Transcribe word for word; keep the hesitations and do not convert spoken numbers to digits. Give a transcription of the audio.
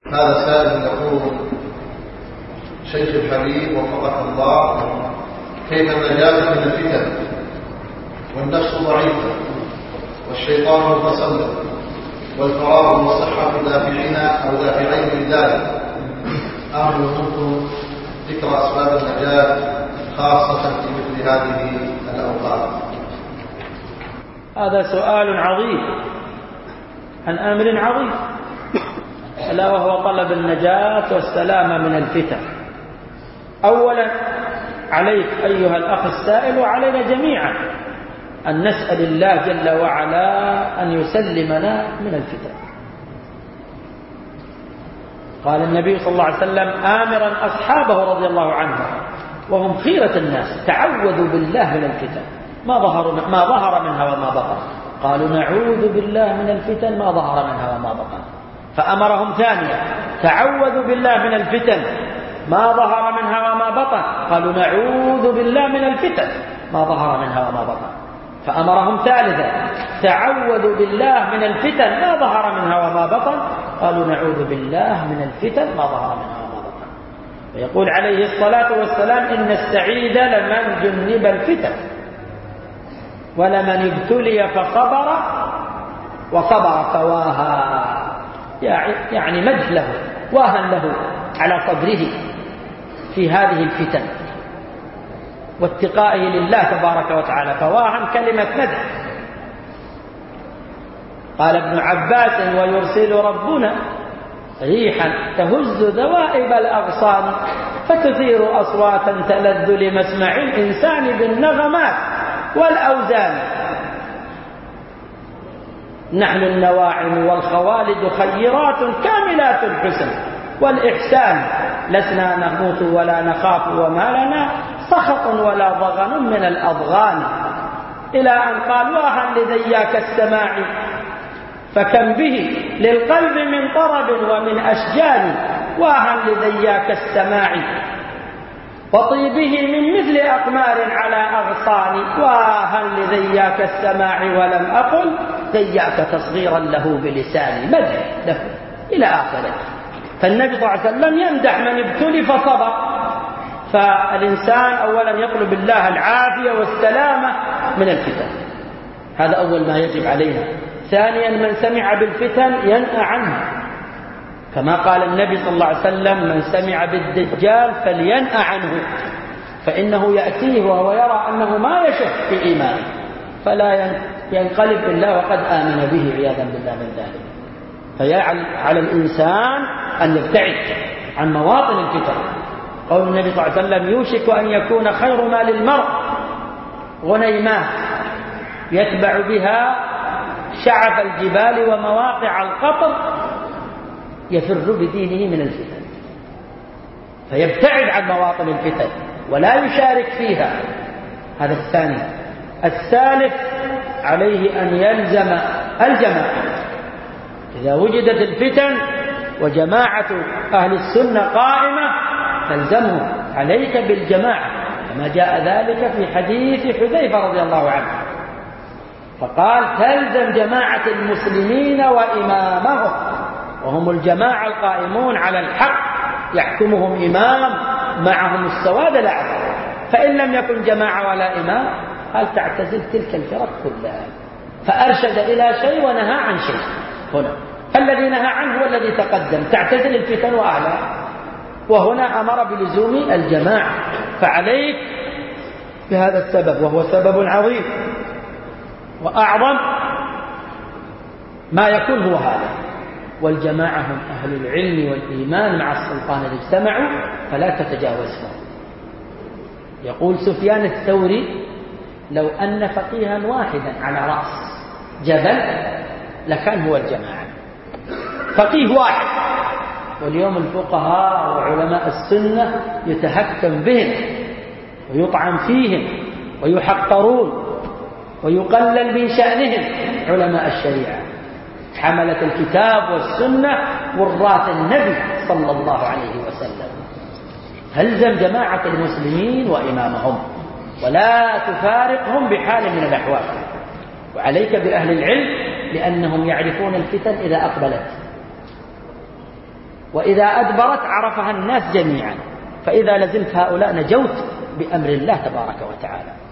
هذا سائل يقول: شيخ الحبيب وفقك الله، كيف النجاة من الفتن والنفس ضعيفة والشيطان متسلط والفراغ والصحة دافعين أو دافعين لذلك؟ أرجو منكم ذكر أسباب النجاة خاصة في مثل هذه الأوقات. هذا سؤال عظيم عن أمر عظيم، ألا وهو طلب النجاة والسلامة من الفتن. أولا عليك أيها الأخ السائل وعلينا جميعا أن نسأل الله جل وعلا أن يسلمنا من الفتن. قال النبي صلى الله عليه وسلم آمرا أصحابه رضي الله عنهم وهم خيرة الناس: تعوذوا بالله من الفتن ما ظهر ما ظهر منها وما بطن. قالوا: نعوذ بالله من الفتن ما ظهر منها وما بطن. فأمرهم ثانيا: تعوذوا بالله من الفتن ما ظهر منها وما بطن. قالوا: نعوذ بالله من الفتن ما ظهر منها وما بطن. فأمرهم ثالثا: تعوذوا بالله من الفتن ما ظهر منها وما بطن. قالوا: نعوذ بالله من الفتن ما ظهر منها وما بطن. ويقول عليه الصلاة والسلام: إن السعيد لمن جنب الفتن ولمن ابتلي فصبر وصبر فواها. يعني مدح له واهن له على صدره في هذه الفتن واتقائه لله تبارك وتعالى. فواهن كلمة مدح. قال ابن عباس: ويرسل ربنا ريحا تهز ذوائب الأغصان فتثير أصواتا تلذ لمسمع الإنسان بالنغمات والأوزان. نحن النواعم والخوالد خيرات كاملات الحسن والإحسان، لسنا نموت ولا نخاف وما لنا سخط ولا ضغن من الأضغان. إلى أن قال: واها لذياك السماع فكم به للقلب من طرب ومن أشجان. واها لذياك السماع وطيبه من مثل أقمار على أغصان. واها لذياك السماع ولم أقل ذياك تصغيرا له بلساني. مدح له إلى آخره. فالنبي صلى الله عليه وسلم يمدح من ابتلي فصبر. فالإنسان أولا يطلب الله العافية والسلامة من الفتن، هذا أول ما يجب علينا. ثانيا من سمع بالفتن ينأى عنه، كما قال النبي صلى الله عليه وسلم: من سمع بالدجال فلينأى عنه فإنه يأتيه وهو يرى أنه ما يشك في إيمانه فلا ينقلب إلا وقد آمن به عياذا بالله من ذلك. فعلى الإنسان أن يبتعد عن مواطن الفتن. قول النبي صلى الله عليه وسلم: يوشك أن يكون خير ما للمرء غنيمات يتبع بها شعب الجبال ومواقع القطر يفر بدينه من الفتن. فيبتعد عن مواطن الفتن ولا يشارك فيها. هذا الثاني. الثالث عليه أن يلزم الجماعة. إذا وجدت الفتن وجماعة أهل السنة قائمة تلزمهم، عليك بالجماعة، كما جاء ذلك في حديث حذيفة رضي الله عنه. فقال: تلزم جماعة المسلمين وإمامهم، وهم الجماعة القائمون على الحق يحكمهم إمام معهم السواد الأعظم. فإن لم يكن جماعة ولا إمام قال: تعتزل تلك الفرق كلها. فأرشد إلى شيء ونهى عن شيء هنا. فالذي نهى عنه هو الذي تقدم: تعتزل الفتن وأعلى. وهنا أمر بلزوم الجماعة. فعليك بهذا السبب، وهو سبب عظيم وأعظم ما يكون هو هذا. والجماعة هم أهل العلم والإيمان مع السلطان إذا اجتمعوا فلا تتجاوزهم. يقول سفيان الثوري: لو أن فقيها واحدا على رأس جبل لكان هو الجماعة. فقيه واحد. واليوم الفقهاء وعلماء السنة يتهكم بهم ويطعن فيهم ويحقرون ويقلل من شأنهم علماء الشريعة، حملة الكتاب والسنة وراث النبي صلى الله عليه وسلم. هلزم جماعة المسلمين وإمامهم ولا تفارقهم بحال من الأحوال. وعليك بأهل العلم لأنهم يعرفون الفتن إذا أقبلت وإذا أدبرت عرفها الناس جميعا. فإذا لزمت هؤلاء نجوت بأمر الله تبارك وتعالى.